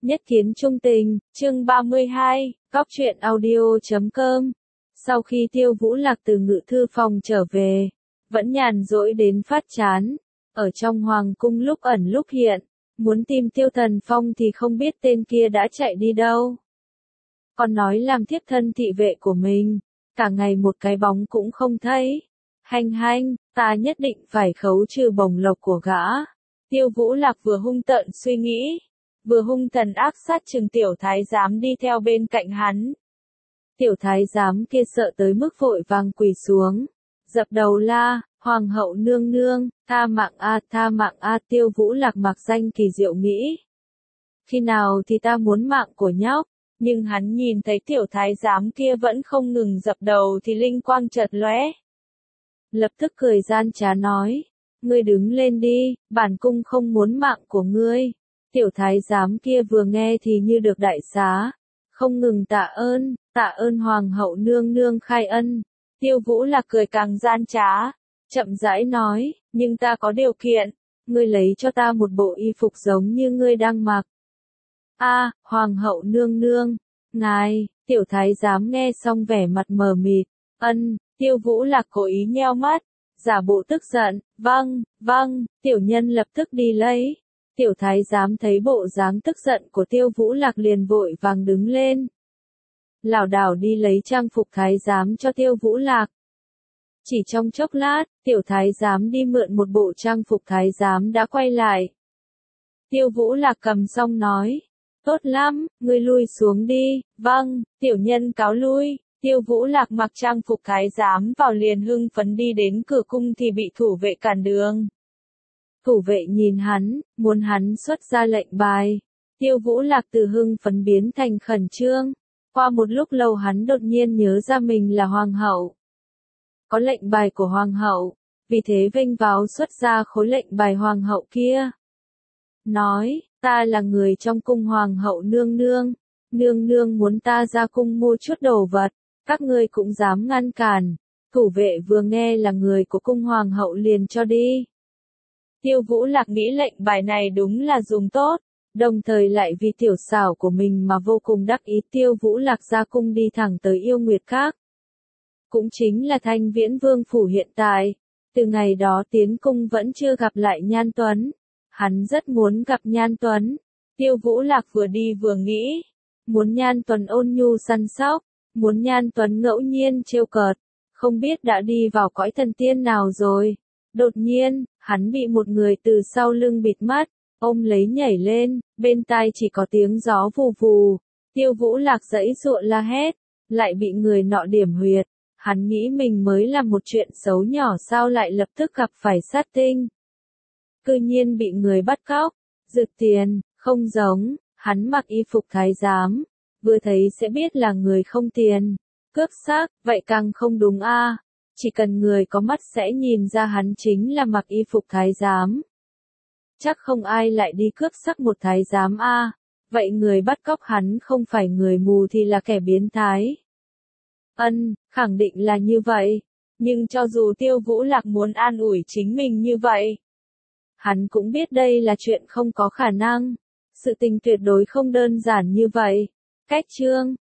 Nhất kiến trung tình, chương 32, góc truyện audio.com. Sau khi Tiêu Vũ Lạc từ ngự thư phòng trở về, vẫn nhàn rỗi đến phát chán, ở trong hoàng cung lúc ẩn lúc hiện, muốn tìm Tiêu Thần Phong thì không biết tên kia đã chạy đi đâu. Còn nói làm thiếp thân thị vệ của mình, cả ngày một cái bóng cũng không thấy. Hành, ta nhất định phải khấu trừ bổng lộc của gã. Tiêu Vũ Lạc vừa hung tợn suy nghĩ, vừa hung thần ác sát trừng tiểu thái giám đi theo bên cạnh hắn. Tiểu thái giám kia sợ tới mức vội vàng quỳ xuống, dập đầu la, hoàng hậu nương nương, tha mạng a. Tiêu Vũ Lạc mặc danh kỳ diệu nghĩ. Khi nào thì ta muốn mạng của nhóc, nhưng hắn nhìn thấy tiểu thái giám kia vẫn không ngừng dập đầu thì linh quang chợt lóe. Lập tức cười gian trá nói, ngươi đứng lên đi, bản cung không muốn mạng của ngươi. Tiểu thái giám kia vừa nghe thì như được đại xá, không ngừng tạ ơn hoàng hậu nương nương khai ân. Tiêu Vũ Lạc cười càng gian trá, chậm rãi nói, nhưng ta có điều kiện, ngươi lấy cho ta một bộ y phục giống như ngươi đang mặc. Hoàng hậu nương nương, ngài, tiểu thái giám nghe xong vẻ mặt mờ mịt, Tiêu Vũ Lạc cố ý nheo mắt, giả bộ tức giận, vâng, tiểu nhân lập tức đi lấy. Tiểu thái giám thấy bộ dáng tức giận của Tiêu Vũ Lạc liền vội vàng đứng lên, lảo đảo đi lấy trang phục thái giám cho Tiêu Vũ Lạc. Chỉ trong chốc lát, tiểu thái giám đi mượn một bộ trang phục thái giám đã quay lại. Tiêu Vũ Lạc cầm xong nói, tốt lắm, ngươi lui xuống đi, vâng, tiểu nhân cáo lui. Tiêu Vũ Lạc mặc trang phục thái giám vào liền hưng phấn đi đến cửa cung thì bị thủ vệ cản đường. Thủ vệ nhìn hắn, muốn hắn xuất ra lệnh bài. Tiêu Vũ Lạc từ hưng phấn biến thành khẩn trương. Qua một lúc lâu hắn đột nhiên nhớ ra mình là hoàng hậu. Có lệnh bài của hoàng hậu, vì thế vênh váo xuất ra khối lệnh bài hoàng hậu kia. Nói, ta là người trong cung hoàng hậu nương nương muốn ta ra cung mua chút đồ vật, các ngươi cũng dám ngăn cản. Thủ vệ vừa nghe là người của cung hoàng hậu liền cho đi. Tiêu Vũ Lạc nghĩ lệnh bài này đúng là dùng tốt, đồng thời lại vì tiểu xảo của mình mà vô cùng đắc ý. Tiêu Vũ Lạc ra cung đi thẳng tới Yêu Nguyệt Các. Cũng chính là Thanh Viễn Vương phủ hiện tại. Từ ngày đó tiến cung vẫn chưa gặp lại Nhan Tuấn. Hắn rất muốn gặp Nhan Tuấn. Tiêu Vũ Lạc vừa đi vừa nghĩ. Muốn Nhan Tuấn ôn nhu săn sóc. Muốn Nhan Tuấn ngẫu nhiên trêu cợt. Không biết đã đi vào cõi thần tiên nào rồi. Đột nhiên, hắn bị một người từ sau lưng bịt mắt, ôm lấy nhảy lên, bên tai chỉ có tiếng gió vù vù. Tiêu Vũ Lạc giãy giụa la hét, lại bị người nọ điểm huyệt. Hắn nghĩ mình mới làm một chuyện xấu nhỏ sao lại lập tức gặp phải sát tinh. Cư nhiên bị người bắt cóc, rực tiền, không giống, hắn mặc y phục thái giám, vừa thấy sẽ biết là người không tiền. Cướp xác, vậy càng không đúng a. Chỉ cần người có mắt sẽ nhìn ra hắn chính là mặc y phục thái giám. Chắc không ai lại đi cướp xác một thái giám a. Vậy người bắt cóc hắn không phải người mù thì là kẻ biến thái. Khẳng định là như vậy. Nhưng cho dù Tiêu Vũ Lạc muốn an ủi chính mình như vậy, hắn cũng biết đây là chuyện không có khả năng. Sự tình tuyệt đối không đơn giản như vậy. Cách chương